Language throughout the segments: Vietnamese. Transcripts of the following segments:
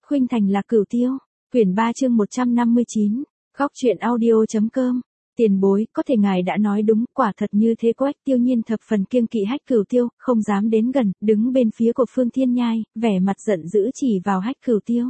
Khuynh Thành là Cửu Tiêu. Quyển 3 chương 159. Góc truyện audio.com. Tiền bối, có thể ngài đã nói đúng, quả thật như thế. Quách Tiêu Nhiên thập phần kiêng kỵ Hách Cửu Tiêu, không dám đến gần, đứng bên phía của Phương Thiên Nhai, vẻ mặt giận dữ chỉ vào Hách Cửu Tiêu.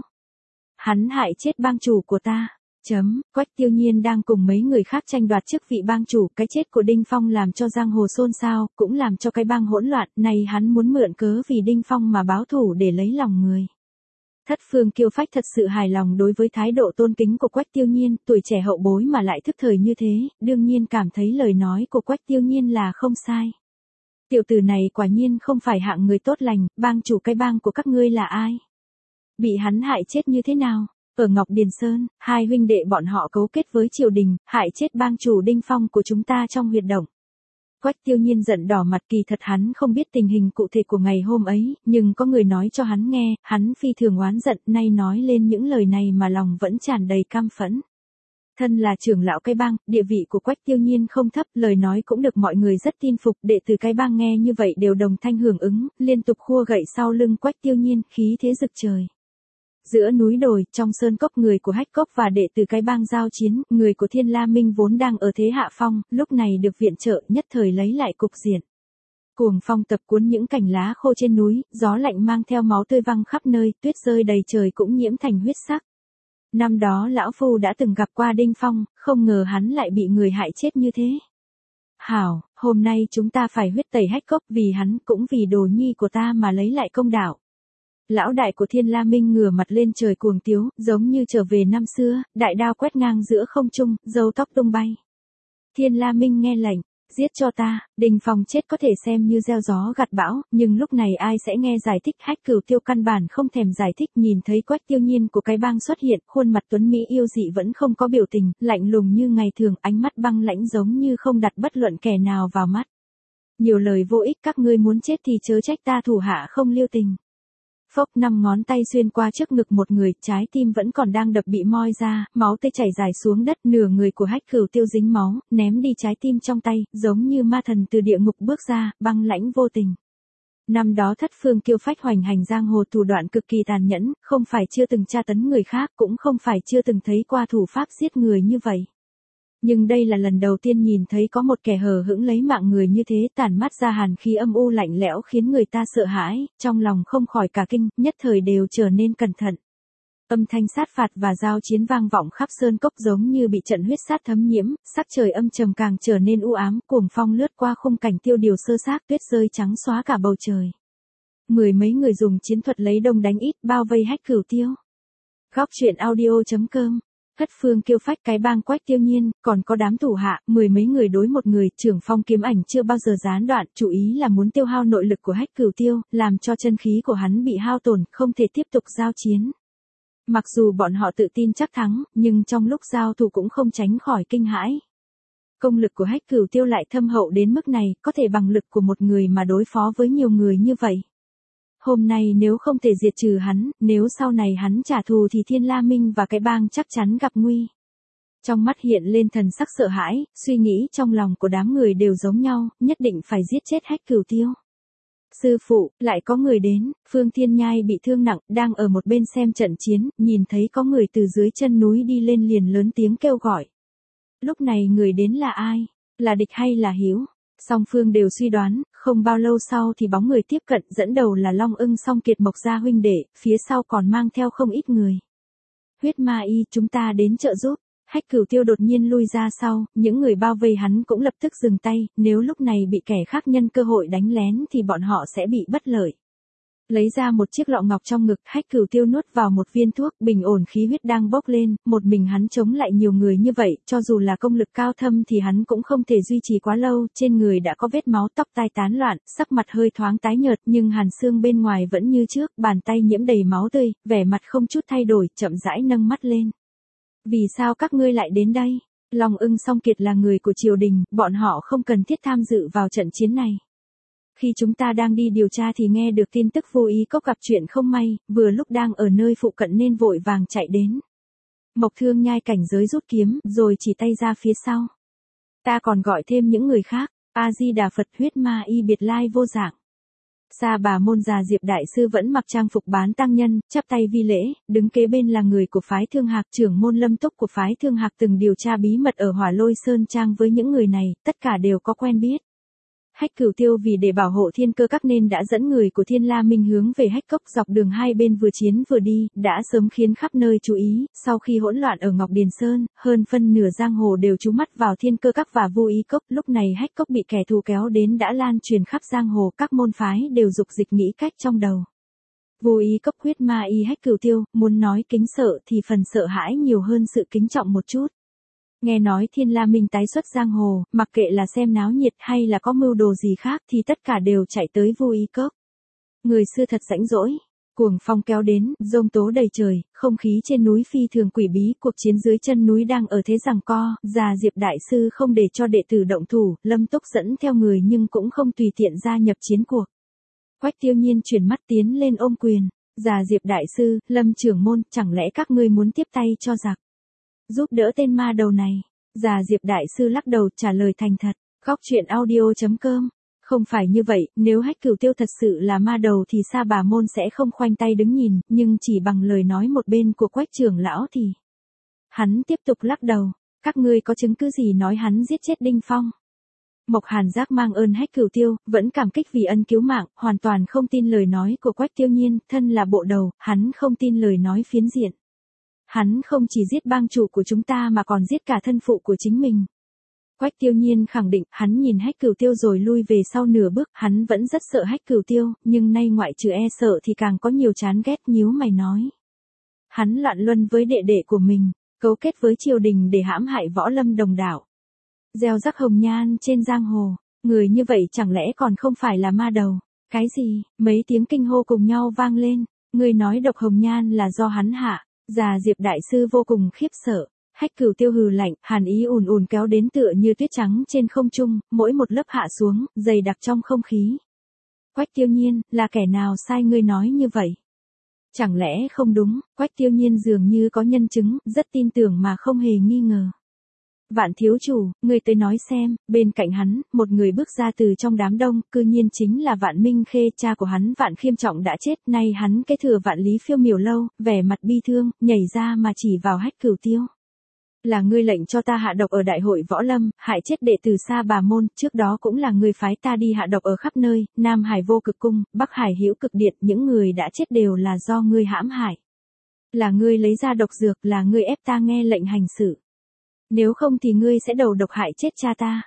Hắn hại chết bang chủ của ta. Quách Tiêu Nhiên đang cùng mấy người khác tranh đoạt chức vị bang chủ, cái chết của Đinh Phong làm cho giang hồ xôn xao, cũng làm cho cái bang hỗn loạn, này hắn muốn mượn cớ vì Đinh Phong mà báo thù để lấy lòng người. Thất Phương Kiêu Phách thật sự hài lòng đối với thái độ tôn kính của Quách Tiêu Nhiên, tuổi trẻ hậu bối mà lại thức thời như thế, đương nhiên cảm thấy lời nói của Quách Tiêu Nhiên là không sai. Tiểu tử này quả nhiên không phải hạng người tốt lành, bang chủ cái bang của các ngươi là ai? Bị hắn hại chết như thế nào? Ở Ngọc Điền Sơn, hai huynh đệ bọn họ cấu kết với triều đình, hại chết bang chủ Đinh Phong của chúng ta trong huyệt động. Quách Tiêu Nhiên giận đỏ mặt, kỳ thật hắn không biết tình hình cụ thể của ngày hôm ấy, nhưng có người nói cho hắn nghe, hắn phi thường oán giận, nay nói lên những lời này mà lòng vẫn tràn đầy căm phẫn. Thân là trưởng lão cái bang, địa vị của Quách Tiêu Nhiên không thấp, lời nói cũng được mọi người rất tin phục, đệ tử cái bang nghe như vậy đều đồng thanh hưởng ứng, liên tục khua gậy sau lưng Quách Tiêu Nhiên, khí thế rực trời. Giữa núi đồi, trong sơn cốc, người của Hách Cốc và đệ tử cái bang giao chiến, người của Thiên La Minh vốn đang ở thế hạ phong, lúc này được viện trợ, nhất thời lấy lại cục diện. Cuồng phong tập cuốn những cành lá khô trên núi, gió lạnh mang theo máu tươi văng khắp nơi, tuyết rơi đầy trời cũng nhiễm thành huyết sắc. Năm đó lão phu đã từng gặp qua Đinh Phong, không ngờ hắn lại bị người hại chết như thế. Hảo, hôm nay chúng ta phải huyết tẩy Hách Cốc, vì hắn cũng vì đồ nhi của ta mà lấy lại công đạo. Lão đại của Thiên La Minh ngửa mặt lên trời cuồng tiếu, giống như trở về năm xưa, đại đao quét ngang giữa không trung, râu tóc tung bay. Thiên La Minh nghe lệnh, giết cho ta. Đinh Phong chết có thể xem như gieo gió gặt bão, nhưng lúc này ai sẽ nghe giải thích? Hách Cửu Tiêu căn bản không thèm giải thích, nhìn thấy Quách Tiêu Nhiên của cái bang xuất hiện, khuôn mặt tuấn mỹ yêu dị vẫn không có biểu tình, lạnh lùng như ngày thường, ánh mắt băng lãnh giống như không đặt bất luận kẻ nào vào mắt. Nhiều lời vô ích, các ngươi muốn chết thì chớ trách ta thủ hạ không lưu tình. Phốc, 5 ngón tay xuyên qua trước ngực một người, trái tim vẫn còn đang đập bị moi ra, máu tươi chảy dài xuống đất, nửa người của Hách Cửu Tiêu dính máu, ném đi trái tim trong tay, giống như ma thần từ địa ngục bước ra, băng lãnh vô tình. Năm đó Thất Phương Kiêu Phách hoành hành giang hồ, thủ đoạn cực kỳ tàn nhẫn, không phải chưa từng tra tấn người khác, cũng không phải chưa từng thấy qua thủ pháp giết người như vậy. Nhưng đây là lần đầu tiên nhìn thấy có một kẻ hờ hững lấy mạng người như thế, tản mắt ra hàn khí âm u lạnh lẽo khiến người ta sợ hãi, trong lòng không khỏi cả kinh, nhất thời đều trở nên cẩn thận. Âm thanh sát phạt và giao chiến vang vọng khắp sơn cốc giống như bị trận huyết sát thấm nhiễm, sắc trời âm trầm càng trở nên u ám, cuồng phong lướt qua khung cảnh tiêu điều sơ xác, tuyết rơi trắng xóa cả bầu trời. Mười mấy người dùng chiến thuật lấy đông đánh ít, bao vây Hách Cửu Tiêu. Góc truyện audio.com. Thất Phương Kiêu Phách cái bang Quách Tiêu Nhiên, còn có đám thủ hạ, mười mấy người đối một người, trưởng phong kiếm ảnh chưa bao giờ gián đoạn, chủ ý là muốn tiêu hao nội lực của Hách Cửu Tiêu, làm cho chân khí của hắn bị hao tổn, không thể tiếp tục giao chiến. Mặc dù bọn họ tự tin chắc thắng, nhưng trong lúc giao thủ cũng không tránh khỏi kinh hãi. Công lực của Hách Cửu Tiêu lại thâm hậu đến mức này, có thể bằng lực của một người mà đối phó với nhiều người như vậy. Hôm nay nếu không thể diệt trừ hắn, nếu sau này hắn trả thù thì Thiên La Minh và cái bang chắc chắn gặp nguy. Trong mắt hiện lên thần sắc sợ hãi, suy nghĩ trong lòng của đám người đều giống nhau, nhất định phải giết chết Hách Cửu Tiêu. Sư phụ, lại có người đến. Phương Thiên Nhai bị thương nặng, đang ở một bên xem trận chiến, nhìn thấy có người từ dưới chân núi đi lên liền lớn tiếng kêu gọi. Lúc này người đến là ai? Là địch hay là hiếu? Song phương đều suy đoán, không bao lâu sau thì bóng người tiếp cận, dẫn đầu là Long Ưng Song Kiệt Mộc gia huynh đệ, phía sau còn mang theo không ít người. Huyết Ma Y, chúng ta đến trợ giúp. Hách Cửu Tiêu đột nhiên lui ra sau, những người bao vây hắn cũng lập tức dừng tay, nếu lúc này bị kẻ khác nhân cơ hội đánh lén thì bọn họ sẽ bị bất lợi. Lấy ra một chiếc lọ ngọc trong ngực, Hách Cửu Tiêu nuốt vào một viên thuốc, bình ổn khí huyết đang bốc lên, một mình hắn chống lại nhiều người như vậy, cho dù là công lực cao thâm thì hắn cũng không thể duy trì quá lâu, trên người đã có vết máu, tóc tai tán loạn, sắc mặt hơi thoáng tái nhợt, nhưng hàn xương bên ngoài vẫn như trước, bàn tay nhiễm đầy máu tươi, vẻ mặt không chút thay đổi, chậm rãi nâng mắt lên. Vì sao các ngươi lại đến đây? Long Ưng Song Kiệt là người của triều đình, bọn họ không cần thiết tham dự vào trận chiến này. Khi chúng ta đang đi điều tra thì nghe được tin tức vô ý cốc gặp chuyện không may, vừa lúc đang ở nơi phụ cận nên vội vàng chạy đến. Mộc Thương Nhai cảnh giới rút kiếm, rồi chỉ tay ra phía sau. Ta còn gọi thêm những người khác, A Di Đà Phật. Huyết Ma Y biệt lai vô dạng. Sa Bà Môn già Diệp Đại Sư vẫn mặc trang phục bán tăng nhân, chắp tay vi lễ, đứng kế bên là người của phái Thương Hạc, trưởng môn Lâm Túc của phái Thương Hạc từng điều tra bí mật ở Hỏa Lôi Sơn Trang với những người này, tất cả đều có quen biết. Hách Cửu Tiêu vì để bảo hộ Thiên Cơ Các nên đã dẫn người của Thiên La Minh hướng về Hách Cốc, dọc đường hai bên vừa chiến vừa đi, đã sớm khiến khắp nơi chú ý. Sau khi hỗn loạn ở Ngọc Điền Sơn, hơn phân nửa giang hồ đều chú mắt vào Thiên Cơ Các và Vô Ý Cốc. Lúc này Hách Cốc bị kẻ thù kéo đến đã lan truyền khắp giang hồ, các môn phái đều dục dịch nghĩ cách trong đầu. Vô Ý Cốc huyết ma y Hách Cửu Tiêu, muốn nói kính sợ thì phần sợ hãi nhiều hơn sự kính trọng một chút. Nghe nói Thiên La Minh tái xuất giang hồ, mặc kệ là xem náo nhiệt hay là có mưu đồ gì khác thì tất cả đều chạy tới Vô Ý Cốc. Người xưa thật rãnh rỗi, cuồng phong kéo đến, giông tố đầy trời, không khí trên núi phi thường quỷ bí, cuộc chiến dưới chân núi đang ở thế giằng co, già Diệp Đại Sư không để cho đệ tử động thủ, Lâm Túc dẫn theo người nhưng cũng không tùy tiện gia nhập chiến cuộc. Quách Tiêu Nhiên chuyển mắt tiến lên ôm quyền, già Diệp Đại Sư, Lâm trưởng môn, chẳng lẽ các ngươi muốn tiếp tay cho giặc? Giúp đỡ tên ma đầu này. Già Diệp Đại Sư lắc đầu trả lời thành thật. Góc truyện audio.com. Không phải như vậy, nếu Hách Cửu Tiêu thật sự là ma đầu thì Sa Bà Môn sẽ không khoanh tay đứng nhìn, nhưng chỉ bằng lời nói một bên của Quách trưởng lão thì. Hắn tiếp tục lắc đầu. Các ngươi có chứng cứ gì nói hắn giết chết Đinh Phong? Mộc Hàn Giác mang ơn Hách Cửu Tiêu, vẫn cảm kích vì ân cứu mạng, hoàn toàn không tin lời nói của Quách Tiêu Nhiên, thân là bộ đầu, hắn không tin lời nói phiến diện. Hắn không chỉ giết bang chủ của chúng ta mà còn giết cả thân phụ của chính mình. Quách Tiêu Nhiên khẳng định, hắn nhìn Hách Cửu Tiêu rồi lui về sau nửa bước, hắn vẫn rất sợ Hách Cửu Tiêu, nhưng nay ngoại trừ e sợ thì càng có nhiều chán ghét, nhíu mày nói. Hắn loạn luân với đệ đệ của mình, cấu kết với triều đình để hãm hại Võ Lâm đồng đạo. Gieo rắc hồng nhan trên giang hồ, người như vậy chẳng lẽ còn không phải là ma đầu? Cái gì? Mấy tiếng kinh hô cùng nhau vang lên, người nói độc hồng nhan là do hắn hạ. Già Diệp Đại Sư vô cùng khiếp sợ, Hách Cửu Tiêu hừ lạnh, hàn ý ùn ùn kéo đến tựa như tuyết trắng trên không trung, mỗi một lớp hạ xuống, dày đặc trong không khí. Quách Tiêu Nhiên, là kẻ nào sai ngươi nói như vậy? Chẳng lẽ không đúng? Quách Tiêu Nhiên dường như có nhân chứng, rất tin tưởng mà không hề nghi ngờ. Vạn thiếu chủ, ngươi tới nói xem. Bên cạnh hắn, một người bước ra từ trong đám đông, cư nhiên chính là Vạn Minh Khê, cha của hắn Vạn Khiêm Trọng đã chết, nay hắn kế thừa Vạn Lý Phiêu Miểu lâu, vẻ mặt bi thương, nhảy ra mà chỉ vào Hách Cửu Tiêu. Là ngươi lệnh cho ta hạ độc ở đại hội võ lâm, hại chết đệ tử Sa Bà Môn, trước đó cũng là ngươi phái ta đi hạ độc ở khắp nơi, Nam Hải Vô Cực Cung, Bắc Hải Hữu Cực Điện, những người đã chết đều là do ngươi hãm hại. Là ngươi lấy ra độc dược, là ngươi ép ta nghe lệnh hành sự. Nếu không thì ngươi sẽ đầu độc hại chết cha ta.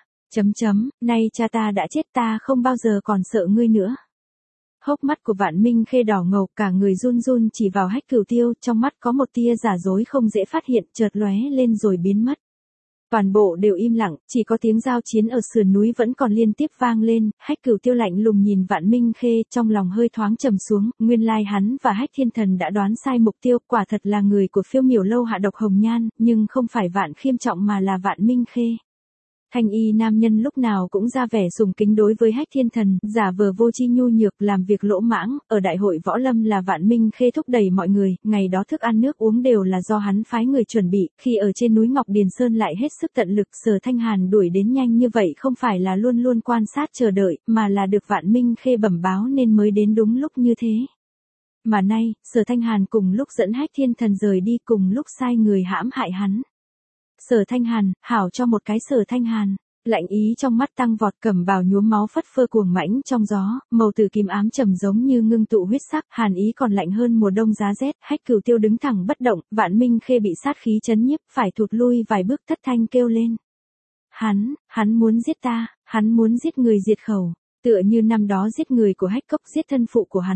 Nay cha ta đã chết, ta không bao giờ còn sợ ngươi nữa. Hốc mắt của Vạn Minh Khê đỏ ngầu, cả người run run chỉ vào Hách Cửu Tiêu, trong mắt có một tia giả dối không dễ phát hiện, chợt lóe lên rồi biến mất. Toàn bộ đều im lặng, chỉ có tiếng giao chiến ở sườn núi vẫn còn liên tiếp vang lên. Hách Cửu Tiêu lạnh lùng nhìn Vạn Minh Khê, trong lòng hơi thoáng trầm xuống, nguyên lai hắn và Hách Thiên Thần đã đoán sai mục tiêu, quả thật là người của Phiêu Miểu lâu hạ độc hồng nhan, nhưng không phải Vạn Khiêm Trọng mà là Vạn Minh Khê. Thanh y nam nhân lúc nào cũng ra vẻ sùng kính đối với Hách Thiên Thần, giả vờ vô tri nhu nhược, làm việc lỗ mãng, ở đại hội võ lâm là Vạn Minh Khê thúc đẩy mọi người, ngày đó thức ăn nước uống đều là do hắn phái người chuẩn bị, khi ở trên núi Ngọc Điền Sơn lại hết sức tận lực, Sở Thanh Hàn đuổi đến nhanh như vậy không phải là luôn luôn quan sát chờ đợi, mà là được Vạn Minh Khê bẩm báo nên mới đến đúng lúc như thế. Mà nay, Sở Thanh Hàn cùng lúc dẫn Hách Thiên Thần rời đi, cùng lúc sai người hãm hại hắn. Sở Thanh Hàn, hảo cho một cái Sở Thanh Hàn, lạnh ý trong mắt tăng vọt, cẩm bào nhuốm máu phất phơ cuồng mãnh trong gió, màu tử kim ám trầm giống như ngưng tụ huyết sắc, hàn ý còn lạnh hơn mùa đông giá rét. Hách Cửu Tiêu đứng thẳng bất động, Vạn Minh Khê bị sát khí chấn nhiếp, phải thụt lui vài bước, thất thanh kêu lên. Hắn muốn giết ta, hắn muốn giết người diệt khẩu, tựa như năm đó giết người của Hách Cốc, giết thân phụ của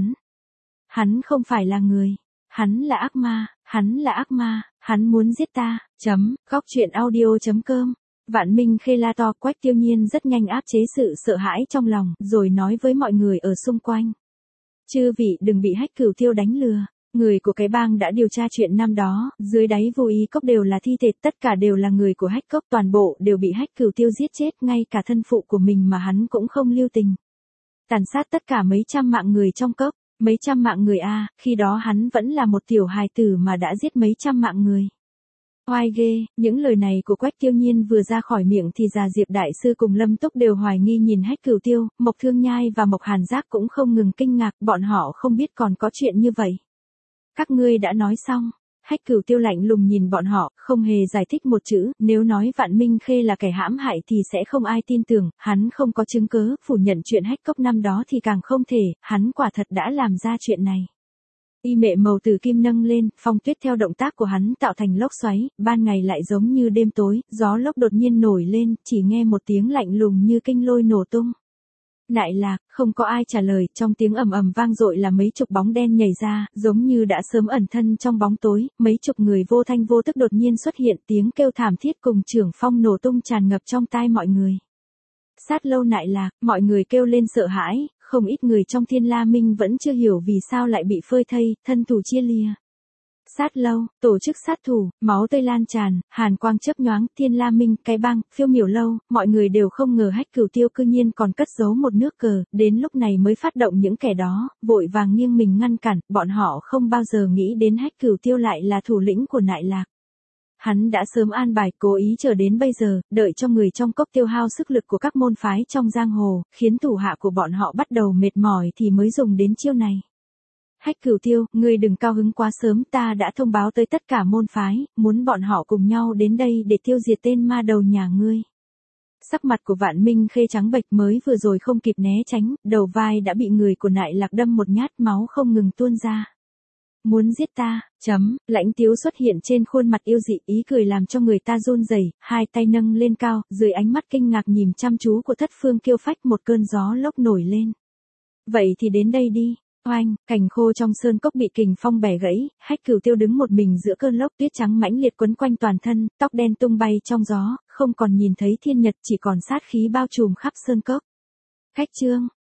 hắn không phải là người, hắn là ác ma, hắn muốn giết ta. Góc truyện audio.com. Vạn Minh Khê la to, Quách Tiêu Nhiên rất nhanh áp chế sự sợ hãi trong lòng, rồi nói với mọi người ở xung quanh. Chư vị đừng bị Hách Cửu Tiêu đánh lừa, người của cái bang đã điều tra chuyện năm đó, dưới đáy Vô Ý Cốc đều là thi thể, tất cả đều là người của Hách Cốc, toàn bộ đều bị Hách Cửu Tiêu giết chết, ngay cả thân phụ của mình mà hắn cũng không lưu tình. Tàn sát tất cả mấy trăm mạng người trong cốc. Mấy trăm mạng người a, khi đó hắn vẫn là một tiểu hài tử mà đã giết mấy trăm mạng người. Oai ghê, những lời này của Quách Tiêu Nhiên vừa ra khỏi miệng thì già Diệp Đại Sư cùng Lâm Túc đều hoài nghi nhìn Hách Cửu Tiêu, Mộc Thương Nhai và Mộc Hàn Giác cũng không ngừng kinh ngạc, bọn họ không biết còn có chuyện như vậy. Các ngươi đã nói xong. Hách Cửu Tiêu lạnh lùng nhìn bọn họ, không hề giải thích một chữ, nếu nói Vạn Minh Khê là kẻ hãm hại thì sẽ không ai tin tưởng, hắn không có chứng cứ, phủ nhận chuyện Hách Cốc năm đó thì càng không thể, hắn quả thật đã làm ra chuyện này. Y mệ màu tử kim nâng lên, phong tuyết theo động tác của hắn tạo thành lốc xoáy, ban ngày lại giống như đêm tối, gió lốc đột nhiên nổi lên, chỉ nghe một tiếng lạnh lùng như kinh lôi nổ tung. Nại Lạc, không có ai trả lời, trong tiếng ầm ầm vang dội là mấy chục bóng đen nhảy ra, giống như đã sớm ẩn thân trong bóng tối, mấy chục người vô thanh vô tức đột nhiên xuất hiện, tiếng kêu thảm thiết cùng trưởng phong nổ tung tràn ngập trong tai mọi người. Sát Lâu Nại Lạc, mọi người kêu lên sợ hãi, không ít người trong Thiên La Minh vẫn chưa hiểu vì sao lại bị phơi thây, thân thủ chia lìa. Sát Lâu, tổ chức sát thủ, máu tươi lan tràn, hàn quang chớp nhoáng, Thiên La Minh, cái bang, Phiêu Miểu Lâu, mọi người đều không ngờ Hách Cửu Tiêu cư nhiên còn cất giấu một nước cờ, đến lúc này mới phát động những kẻ đó, vội vàng nghiêng mình ngăn cản, bọn họ không bao giờ nghĩ đến Hách Cửu Tiêu lại là thủ lĩnh của Nại Lạc. Hắn đã sớm an bài, cố ý chờ đến bây giờ, đợi cho người trong cốc tiêu hao sức lực của các môn phái trong giang hồ, khiến thủ hạ của bọn họ bắt đầu mệt mỏi thì mới dùng đến chiêu này. Hách Cửu Tiêu, ngươi đừng cao hứng quá sớm, ta đã thông báo tới tất cả môn phái, muốn bọn họ cùng nhau đến đây để tiêu diệt tên ma đầu nhà ngươi. Sắc mặt của Vạn Minh Khê trắng bệch, mới vừa rồi không kịp né tránh, đầu vai đã bị người của Nại Lạc đâm một nhát, máu không ngừng tuôn ra. Muốn giết ta, lãnh tiếu xuất hiện trên khuôn mặt yêu dị, ý cười làm cho người ta run rẩy, hai tay nâng lên cao, dưới ánh mắt kinh ngạc nhìn chăm chú của Thất Phương Kiêu Phách, một cơn gió lốc nổi lên. Vậy thì đến đây đi. Oanh, cành khô trong sơn cốc bị kình phong bẻ gãy, Hách Cửu Tiêu đứng một mình giữa cơn lốc, tuyết trắng mãnh liệt quấn quanh toàn thân, tóc đen tung bay trong gió, không còn nhìn thấy thiên nhật, chỉ còn sát khí bao trùm khắp sơn cốc. Khách Trương,